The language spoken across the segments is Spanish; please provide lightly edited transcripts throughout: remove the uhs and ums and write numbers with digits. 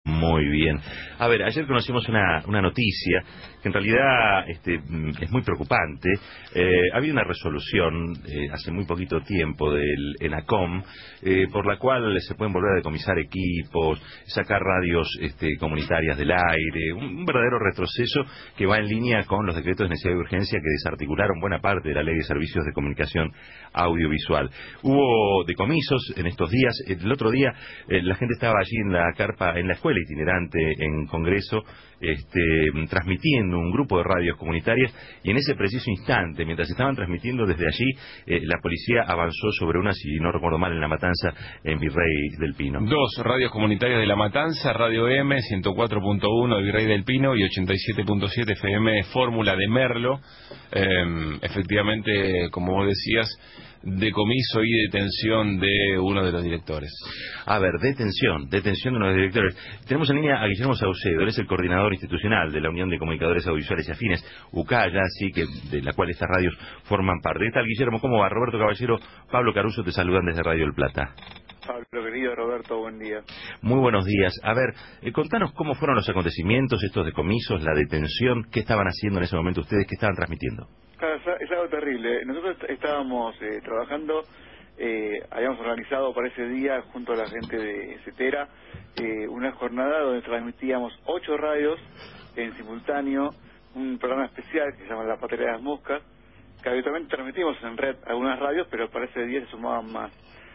Muy bien. A ver, ayer conocimos una noticia que en realidad es muy preocupante. Había una resolución hace muy poquito tiempo del ENACOM por la cual se pueden volver a decomisar equipos, sacar radios comunitarias del aire, un verdadero retroceso que va en línea con los decretos de necesidad y urgencia que desarticularon buena parte de la Ley de Servicios de Comunicación Audiovisual. Hubo decomisos en estos días. El otro día la gente estaba allí en la carpa, en la escuela itinerante en Congreso, transmitiendo un grupo de radios comunitarias, y en ese preciso instante, mientras estaban transmitiendo desde allí, la policía avanzó sobre una, si no recuerdo mal, en La Matanza, en Virrey del Pino. Dos radios comunitarias de La Matanza, Radio M, 104.1 de Virrey del Pino y 87.7 FM Fórmula de Merlo. Efectivamente, como vos decías, decomiso y detención de uno de los directores. A ver, detención de uno de los directores. Tenemos en línea a Guillermo Saucedo, él es el coordinador institucional de la Unión de Comunicadores Audiovisuales y Afines, UCAYA, así que de la cual estas radios forman parte. ¿Qué tal, Guillermo? ¿Cómo va? Roberto Caballero, Pablo Caruso te saludan desde Radio El Plata. Pablo, querido Roberto, buen día. Muy buenos días. A ver, contanos cómo fueron los acontecimientos, estos decomisos, la detención, qué estaban haciendo en ese momento ustedes, qué estaban transmitiendo. Claro, es algo terrible. Nosotros estábamos trabajando, habíamos organizado para ese día, junto a la gente de CETERA, una jornada donde transmitíamos 8 radios en simultáneo, un programa especial que se llama La Patria de las Moscas, que habitualmente transmitimos en red algunas radios, pero para ese día se sumaban más.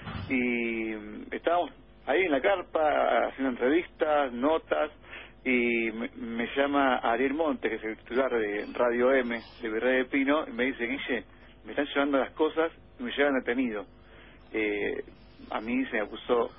Y estábamos ahí en la carpa haciendo entrevistas, notas, y me llama Ariel Monte, que es el titular de Radio M de Virrey del Pino, y me dice: Guille, me están llevando las cosas y me llevan detenido. A mí se me puso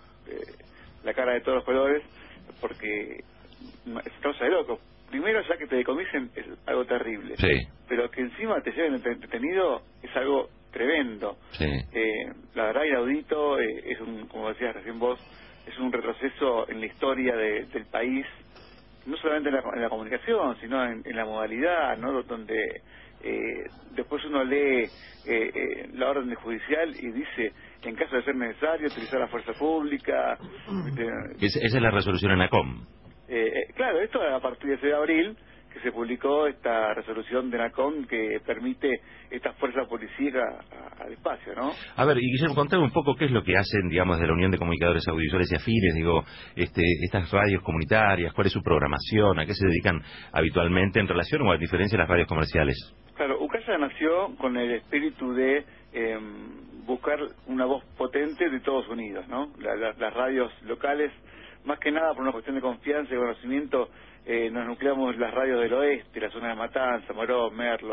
la cara de todos los colores, porque es causa de loco. Primero, ya que te decomisen es algo terrible, sí, pero que encima te lleven detenido es algo tremendo. Sí. La verdad, inaudito, como decías recién vos, es un retroceso en la historia del país, no solamente en la comunicación, sino en la modalidad, ¿no? Donde después uno lee la orden judicial y dice, en caso de ser necesario, utilizar la fuerza pública. Esa es la resolución ENACOM. Claro, esto a partir de ese de abril, que se publicó esta resolución de ENACOM que permite esta fuerza policíaca al espacio, ¿no? A ver, y Guillermo, contame un poco qué es lo que hacen, digamos, de la Unión de Comunicadores Audiovisuales y Afines, digo, estas radios comunitarias, cuál es su programación, a qué se dedican habitualmente en relación o a diferencia de las radios comerciales. Claro, UCAYA nació con el espíritu de buscar una voz potente de todos unidos, ¿no? Las radios locales, más que nada por una cuestión de confianza y conocimiento, nos nucleamos las radios del oeste, la zona de Matanza, Morón, Merlo.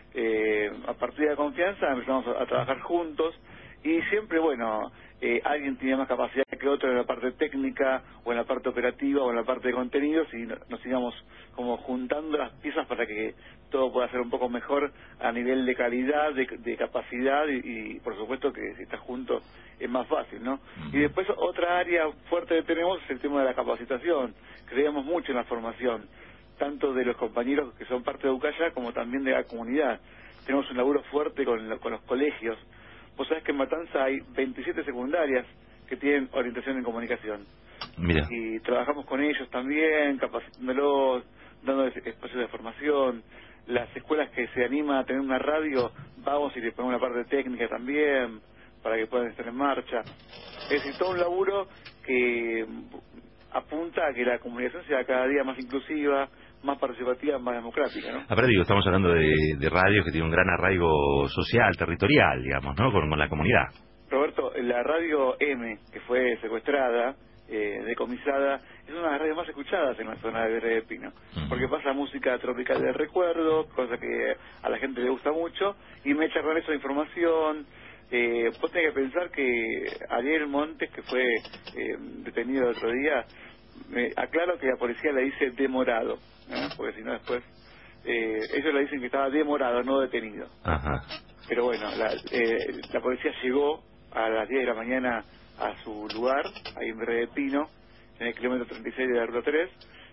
A partir de la confianza empezamos a trabajar juntos y siempre, bueno, alguien tiene más capacidad que otro en la parte técnica o en la parte operativa o en la parte de contenidos, y nos íbamos como juntando las piezas para que todo pueda ser un poco mejor a nivel de calidad, de capacidad y por supuesto que si estás juntos es más fácil, ¿no? Y después otra área fuerte que tenemos es el tema de la capacitación. Creemos mucho en la formación, tanto de los compañeros que son parte de UCAYA como también de la comunidad. Tenemos un laburo fuerte con los colegios. Vos sabés que en Matanza hay 27 secundarias que tienen orientación en comunicación. Mira. Y trabajamos con ellos también, capacitándolos, dándoles espacios de formación. Las escuelas que se animan a tener una radio, vamos y les ponemos una parte técnica también, para que puedan estar en marcha. Es decir, todo un laburo que apunta a que la comunicación sea cada día más inclusiva, más participativa, más democrática, ¿no? Aparte, digo, estamos hablando de radios que tienen un gran arraigo social, territorial, digamos, ¿no? Con la comunidad. Roberto, la radio M, que fue secuestrada, decomisada, es una de las radios más escuchadas en la zona de Virrey del Pino, porque pasa música tropical del recuerdo, cosa que a la gente le gusta mucho, y me echa con eso de información. Vos tenés que pensar que Ariel Montes, que fue detenido el otro día, aclaro que la policía le dice demorado, porque si no después ellos le dicen que estaba demorado, no detenido. Ajá. Pero bueno, la policía llegó a las 10 de la mañana a su lugar, ahí en Virrey del Pino, en el kilómetro 36 de la Ruta 3,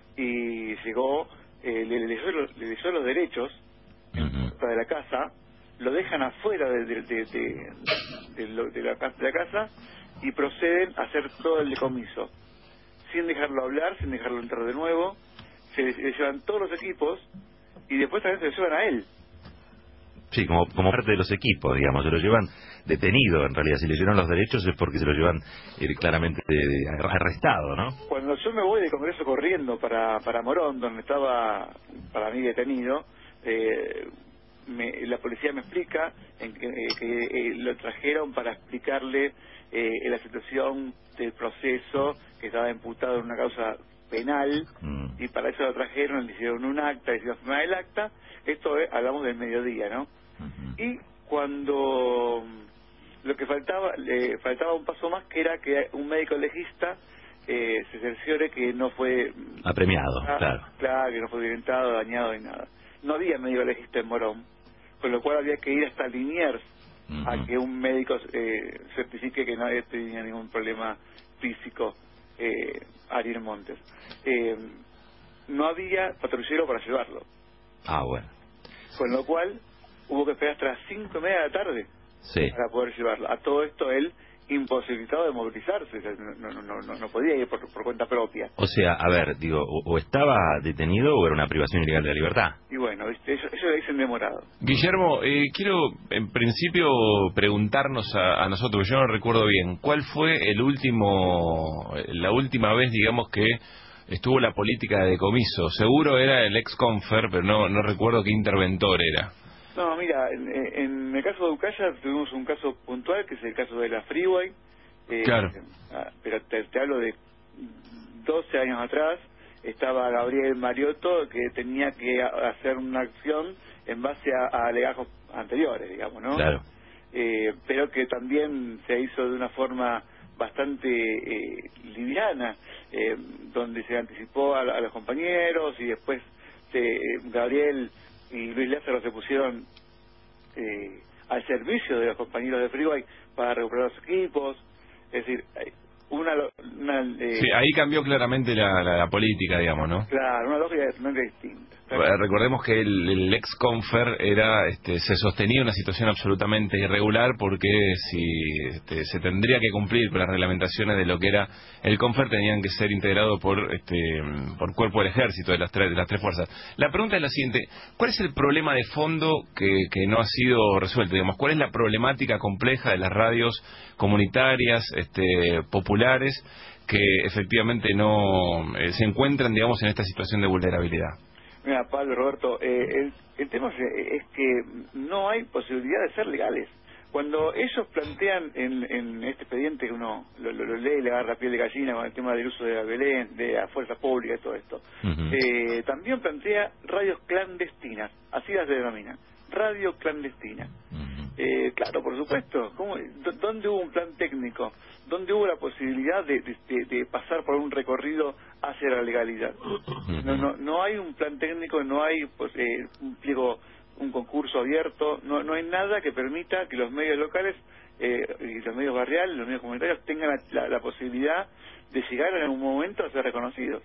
y llegó, le leyó los derechos de la casa, lo dejan afuera de la casa y proceden a hacer todo el decomiso. sin dejarlo hablar, sin dejarlo entrar de nuevo, se le llevan todos los equipos y después también se lo llevan a él. Sí, como parte de los equipos, digamos, se lo llevan detenido, en realidad. Si le llevan los derechos es porque se lo llevan claramente arrestado, ¿no? Cuando yo me voy del Congreso corriendo para Morón, donde estaba para mí detenido, la policía me explica que lo trajeron para explicarle la situación del proceso, que estaba imputado en una causa penal, y para eso lo trajeron, le hicieron un acta, le hicieron firmar el acta. Esto hablamos del mediodía, ¿no? Y cuando lo que faltaba un paso más, que era que un médico legista se cerciore que no fue apremiado, claro, que no fue violentado, dañado ni nada. No había médico legista en Morón, con lo cual había que ir hasta Liniers a que un médico certifique que no tenía ningún problema físico, Ariel Montes. No había patrullero para llevarlo. Bueno. Con lo cual hubo que esperar hasta las 5:30 de la tarde para poder llevarlo. A todo esto él imposibilitado de movilizarse, no podía ir por cuenta propia. O sea, a ver, digo, o estaba detenido o era una privación ilegal de la libertad. Y bueno, ¿viste? Ellos le dicen demorado. Guillermo, quiero en principio preguntarnos a nosotros, yo no recuerdo bien, ¿cuál fue la última vez, digamos, que estuvo la política de decomiso? Seguro era el ex-Confer, pero no recuerdo qué interventor era. No, mira, en el caso de Ucaya tuvimos un caso puntual, que es el caso de la Freeway. Claro. Pero te hablo de 12 años atrás. Estaba Gabriel Mariotto, que tenía que hacer una acción en base a alegajos anteriores, digamos, ¿no? Claro. Pero que también se hizo de una forma bastante liviana, donde se anticipó a los compañeros y después Gabriel y Luis Lázaro se pusieron al servicio de los compañeros de Freeway para recuperar los equipos. Es decir, sí, ahí cambió claramente la política, digamos, ¿no? Claro, una lógica totalmente distinta. Recordemos que el ex-Confer se sostenía una situación absolutamente irregular, porque si se tendría que cumplir con las reglamentaciones de lo que era el Confer, tenían que ser integrados por cuerpo del ejército, de las tres fuerzas. La pregunta es la siguiente: ¿cuál es el problema de fondo que no ha sido resuelto? Digamos, ¿cuál es la problemática compleja de las radios comunitarias, populares, que efectivamente no se encuentran, digamos, en esta situación de vulnerabilidad? Mira, Pablo, Roberto, el tema es que no hay posibilidad de ser legales. Cuando ellos plantean en este expediente, que uno lo lee y le agarra piel de gallina con el tema del uso de la Belén, de la fuerza pública y todo esto, también plantea radios clandestinas, así las denominan, radio clandestina. Claro, por supuesto. ¿Dónde hubo un plan técnico? ¿Dónde hubo la posibilidad de pasar por un recorrido hacia la legalidad? No hay un plan técnico, no hay un pliego, un concurso abierto, no hay nada que permita que los medios locales y los medios barriales, los medios comunitarios tengan la posibilidad de llegar en algún momento a ser reconocidos.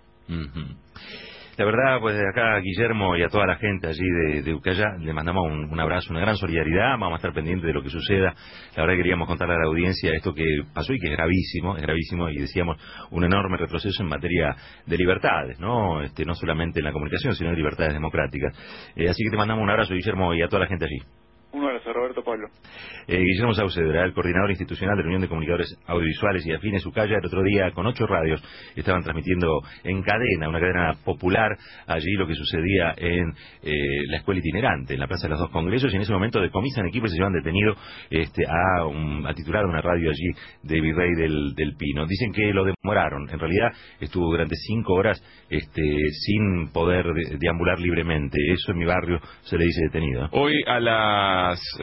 La verdad, pues de acá a Guillermo y a toda la gente allí de Ucaya le mandamos un abrazo, una gran solidaridad. Vamos a estar pendientes de lo que suceda. La verdad que queríamos contarle a la audiencia esto que pasó y que es gravísimo, y decíamos un enorme retroceso en materia de libertades, ¿no? No solamente en la comunicación, sino en libertades democráticas. Así que te mandamos un abrazo, Guillermo, y a toda la gente allí. Un abrazo, Roberto, Pablo. Guillermo Saucedra, el coordinador institucional de la Unión de Comunicadores Audiovisuales y Afines Ucaya, el otro día con 8 radios estaban transmitiendo en cadena, una cadena popular, allí lo que sucedía en la escuela itinerante, en la Plaza de los Dos Congresos, y en ese momento decomisan equipos y se llevan detenido a titular de una radio allí de Virrey del Pino. Dicen que lo demoraron, en realidad estuvo durante 5 horas sin poder deambular libremente. Eso en mi barrio se le dice detenido. Hoy a las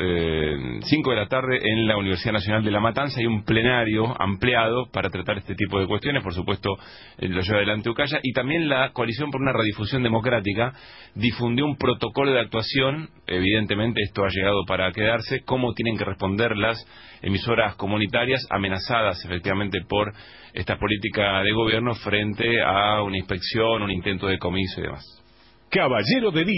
5 de la tarde en la Universidad Nacional de La Matanza hay un plenario ampliado para tratar este tipo de cuestiones. Por supuesto, lo lleva adelante Ucaya, y también la Coalición por una Radiodifusión Democrática difundió un protocolo de actuación. Evidentemente esto ha llegado para quedarse: cómo tienen que responder las emisoras comunitarias amenazadas efectivamente por esta política de gobierno frente a una inspección, un intento de decomiso y demás. Caballero de Día.